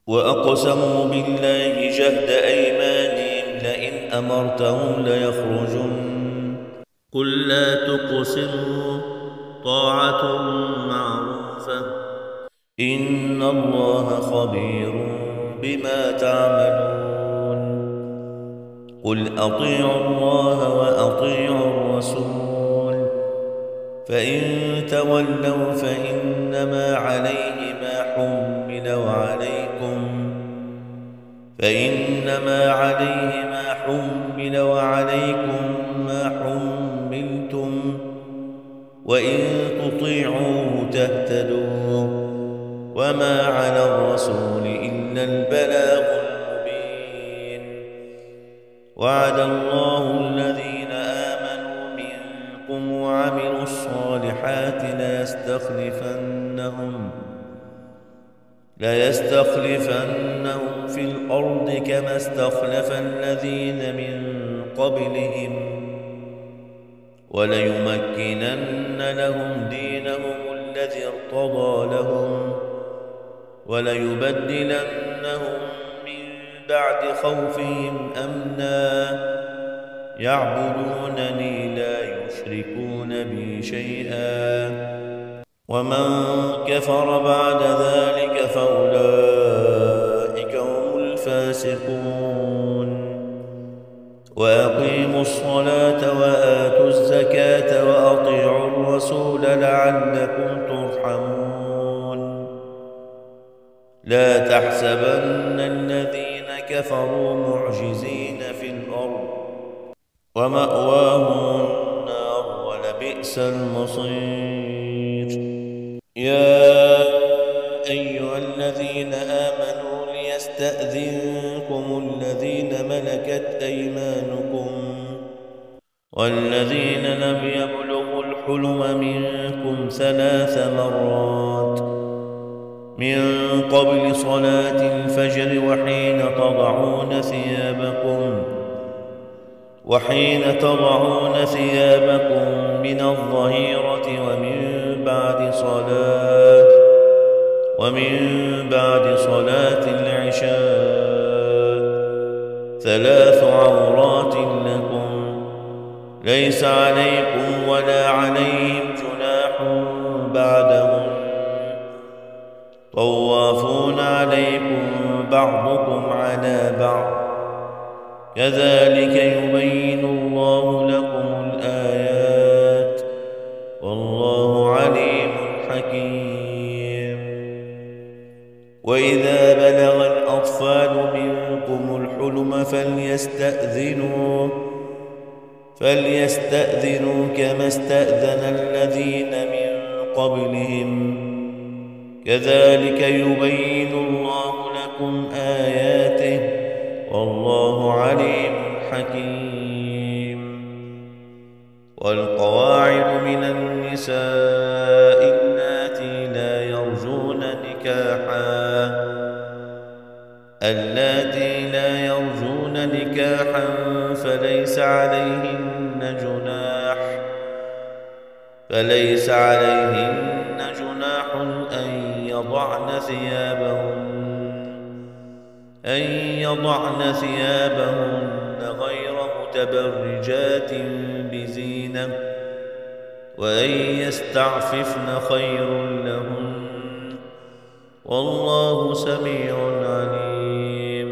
وأقسموا بالله جهد أيمانهم لئن أمرتهم ليخرجن قل لا تقسموا طاعة معروفة إن الله خبير بما تعملون قل أطيعوا الله وأطيعوا الرسول فإن تولوا فإنما عليه ما حمل وعليكم ما حملتم وإن تطيعوه تهتدوا وما على الرسول إلا البلاغ المبين وعد الله الذين آمنوا منكم وعملوا الصالحات ليستخلفنهم في الأرض كما استخلف الذين من قبلهم وليمكنن لهم دينهم الذي ارتضى لهم وليبدلنهم من بعد خوفهم أمنا يعبدونني لا يشركون بي شيئا ومن كفر بعد ذلك فأولئك هم الفاسقون وأقيموا الصلاة وآتوا الزكاة وأطيعوا الرسول لعلكم ترحمون لا تحسبن الذين كفروا معجزين في الأرض ومأواهم النار ولبئس المصير يا أيها الذين آمنوا ليستأذنكم الذين ملكت أيمانكم والذين لم يبلغوا الحلم منكم 3 مرات من قبل صلاة الفجر وحين تضعون ثيابكم من الظهيرة ومن بعد صلاة العشاء 3 عورات لكم ليس عليكم ولا عليهم جناح بعدهم طوافون عليكم بعضكم على بعض كذلك يبين الله لكم الآيات والله عليم حكيم وإذا بلغ الأطفال منكم الحلم فليستأذنوا كما استأذن الذين من قبلهم كذلك يبين الله لكم آياته والله عليم حكيم والقواعد من النساء اللاتي لا يرجون نكاحا فليس عليهن جناح أن يضعن ثيابهن غير متبرجات بزينة وأن يستعففن خير لهن والله سميع عليم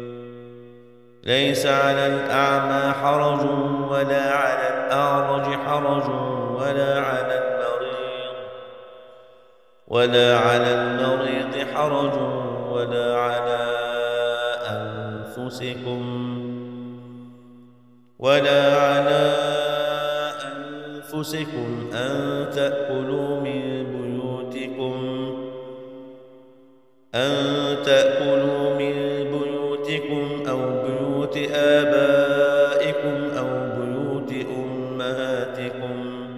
ليس على الأعمى حرج ولا على الأعرج حرج ولا على المريض حرج ولا على أنفسكم أن تأكلوا من بيوتكم أو بيوت آبائكم أو بيوت أمهاتكم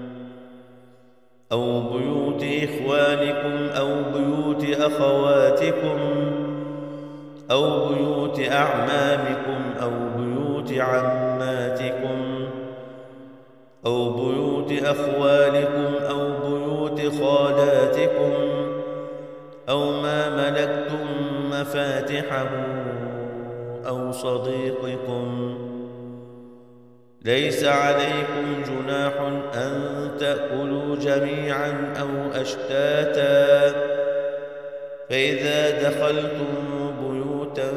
أو بيوت إخوانكم أو بيوت أخواتكم أو بيوت أعمامكم أو بيوت عماتكم أو بيوت أخوالكم أو بيوت خالاتكم أو ما ملكتم مفاتحه أو صديقكم. ليس عليكم جناح أن تأكلوا جميعا أو أشتاتا، فإذا دخلتم بيوتا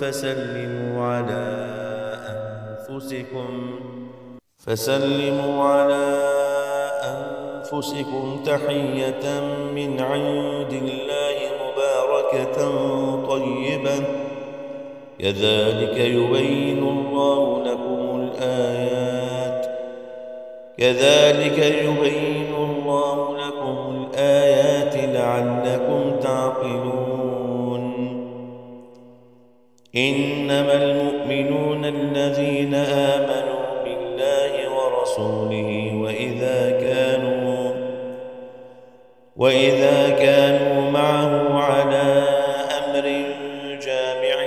فسلموا على أنفسكم تحية من عند الله مباركة طيبة، كذلك يبين الله لكم الآيات لعلكم تعقلون. إنما المؤمنون الذين آمنوا بالله ورسوله وإذا كانوا معه على أمر جامع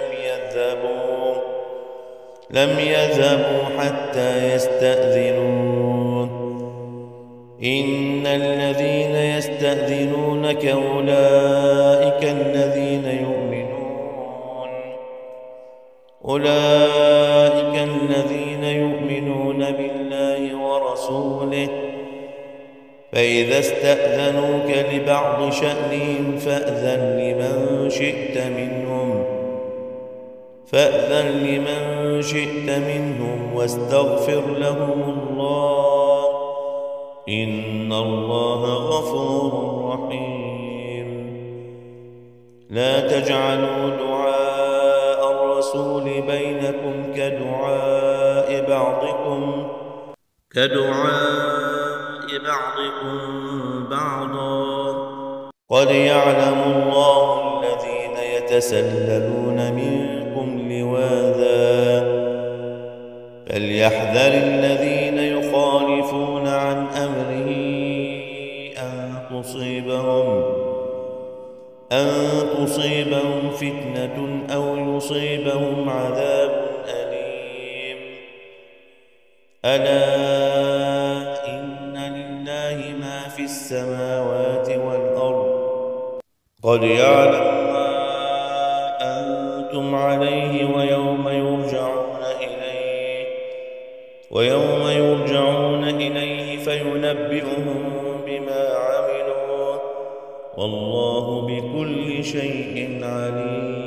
لم يذهبوا حتى يستأذنوه. إن الذين يستأذنونك أولئك الذين يؤمنون بالله ورسوله، فإذا استأذنوك لبعض شأنهم فأذن لمن شئت منهم واستغفر لهم الله، إن الله غفور رحيم. لا تجعلوا دعاء الرسول بينكم كدعاء بعضكم بعضا، قد يعلم الله الذين يتسللون منكم لواذا، فليحذر الذين يخالفون عن أمره أن تصيبهم فتنة أو يصيبهم عذاب أليم. ألا إن لله ما في السماوات والأرض، قد يعلم ما أنتم عليه ويوم يرجعون إليه فينبئهم بما عملوا، والله بكل شيء عليم.